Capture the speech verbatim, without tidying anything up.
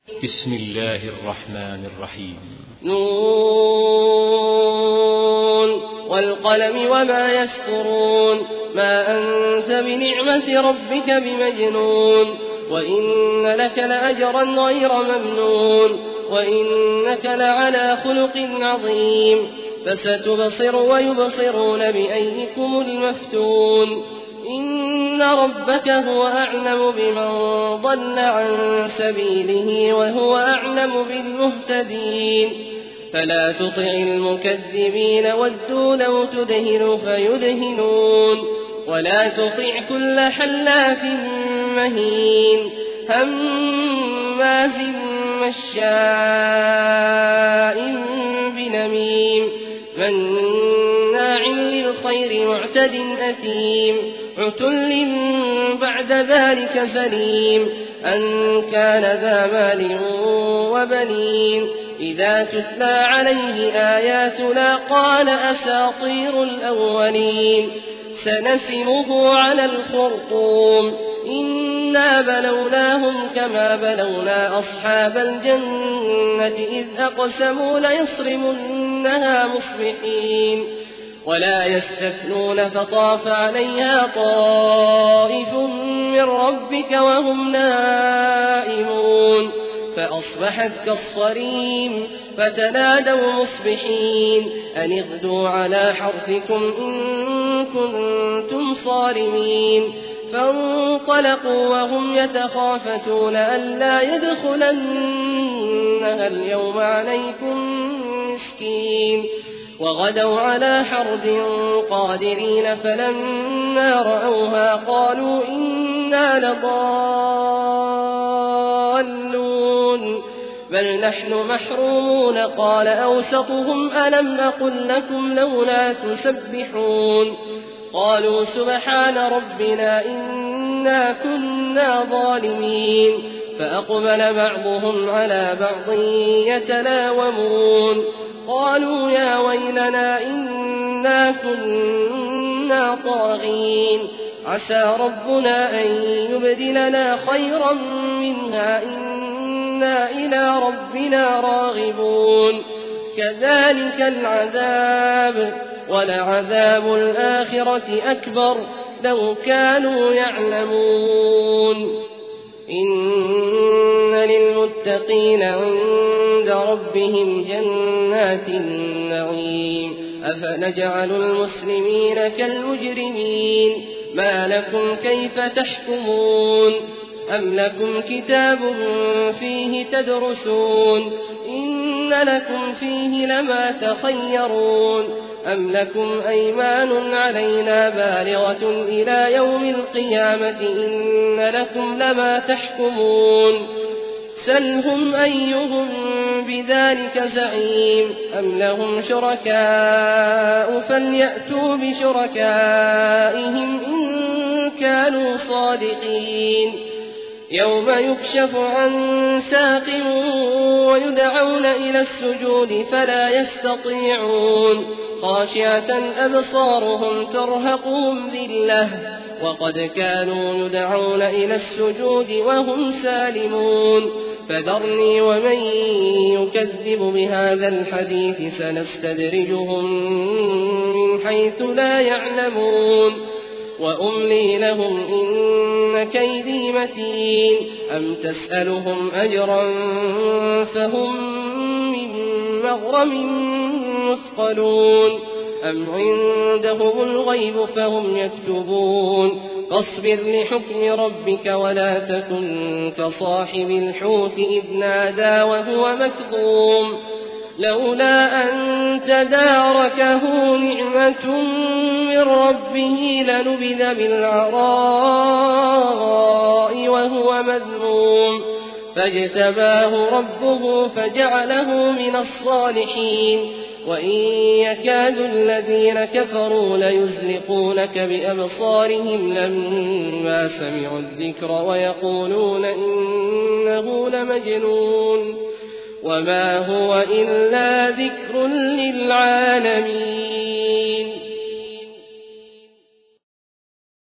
بسم الله الرحمن الرحيم. نون والقلم وما يسطرون. ما أنت بنعمة ربك بمجنون. وإن لك لأجرا غير ممنون. وإنك لعلى خلق عظيم. فستبصر ويبصرون بأيكم المفتون. إن ربك هو أعلم بمن ضل عن سبيله وهو أعلم بالمهتدين. فلا تطع المكذبين ودوا لو تدهن فيدهنون. ولا تطع كل حلاف مهين هماز مشاء بنميم مناع للخير معتد أثيم عتل بعد ذلك سليم أن كان ذا مال وبنين. إذا تتلى عليه آياتنا قال أساطير الأولين. سنسمه على الخرطوم. إنا بلوناهم كما بلونا أصحاب الجنة إذ أقسموا ليصرمنها مصبحين. ولا يستثنون فطاف عليها طائف من ربك وهم نائمون فأصبحت كالصريم. فتنادوا مصبحين أن اغدوا على حرثكم إن كنتم صارمين. فانطلقوا وهم يتخافتون ألا يدخلنها اليوم عليكم مسكين. وغدوا على حرد قادرين فلما رأوها قالوا إنا لضالون بل نحن محرومون. قال أوسطهم ألم أقل لكم لولا تسبحون. قالوا سبحان ربنا إنا كنا ظالمين. فأقبل بعضهم على بعض يتلاومون. قالوا يا ويلنا إنا كنا طاغين. عسى ربنا أن يبدلنا خيرا منها إنا إلى ربنا راغبون. كذلك العذاب ولعذاب الآخرة أكبر لو كانوا يعلمون. إن للمتقين عند ربهم جنات النعيم. أفنجعل المسلمين كالمجرمين. ما لكم كيف تحكمون. أم لكم كتاب فيه تدرسون إن لكم فيه لما تخيرون. أم لكم أيمان علينا بالغة إلى يوم القيامة إن لكم لما تحكمون. سلهم أيهم بذلك زعيم. أم لهم شركاء فليأتوا بشركائهم إن كانوا صادقين. يوم يكشف عن ساق ويدعون إلى السجود فلا يستطيعون. خاشعة أبصارهم ترهقهم ذلة وقد كانوا يدعون إلى السجود وهم سالمون. فذرني ومن يكذب بهذا الحديث سنستدرجهم من حيث لا يعلمون. وأملي لهم إن كيدي متين. أم تسألهم أجرا فهم من مغرم مثقلون. أم عندهم الغيب فهم يكتبون. فاصبر لحكم ربك ولا تكن كصاحب الحوت إذ نادى وهو مكظوم. لولا أن تداركه نعمة من ربه لنبذ بالعراء وهو مذموم. فاجتباه ربه فجعله من الصالحين. وإن يكاد الذين كفروا ليزلقونك بأبصارهم لما سمعوا الذكر ويقولون إنه لمجنون وما هو إلا ذكر للعالمين.